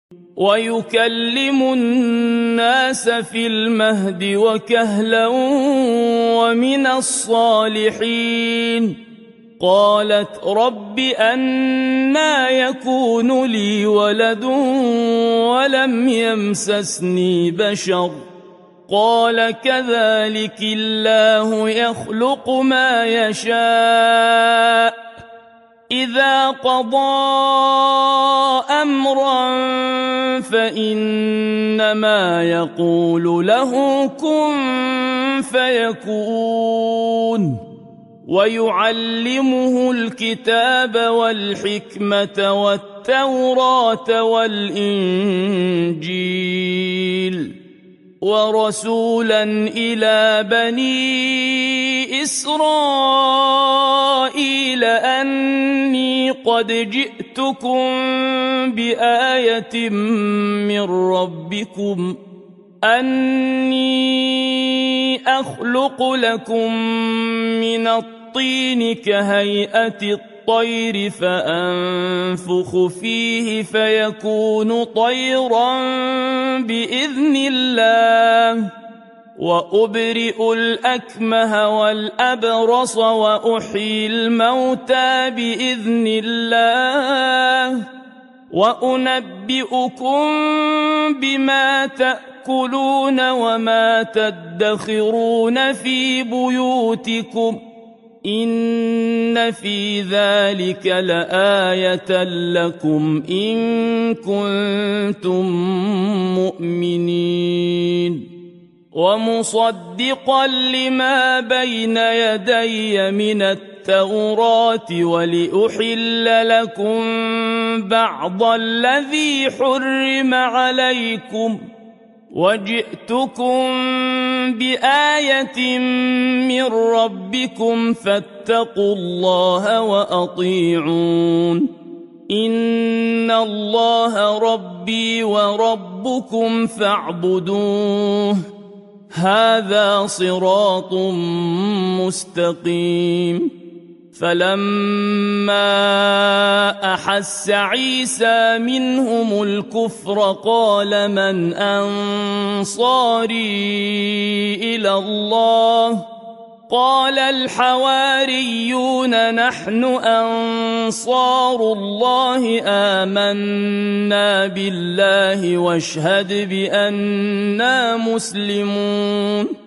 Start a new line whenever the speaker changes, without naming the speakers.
ويكلم الناس في المهد وكهلا ومن الصالحين. قالت رب أنى يكون لي ولد ولم يمسسني بشر قال كذلك الله يخلق ما يشاء إذا قضى أمرا فإنما يقول له كن فيكون. ويعلمه الكتاب والحكمة والتوراة والإنجيل ورسولا إلى بني إسرائيل أني قد جئتكم بآية من ربكم أني أخلق لكم من الطين كهيئة الطير فأنفخ فيه فيكون طيرا بإذن الله وأبرئ الأكمه والأبرص وأحيي الموتى بإذن الله وأنبئكم بما تأكلون وما تدخرون في بيوتكم إن في ذلك لآية لكم إن كنتم مؤمنين. ومصدقا لما بين يدي من التوراة ولأحل لكم بعض الذي حرم عليكم وجئتكم بآية من ربكم فاتقوا الله وأطيعون إن الله ربي وربكم فاعبدوه هذا صراط مستقيم. فلما أحس عيسى منهم الكفر قال من أنصاري إلى الله قال الحواريون نحن أنصار الله آمنا بالله واشهد بأننا مسلمون.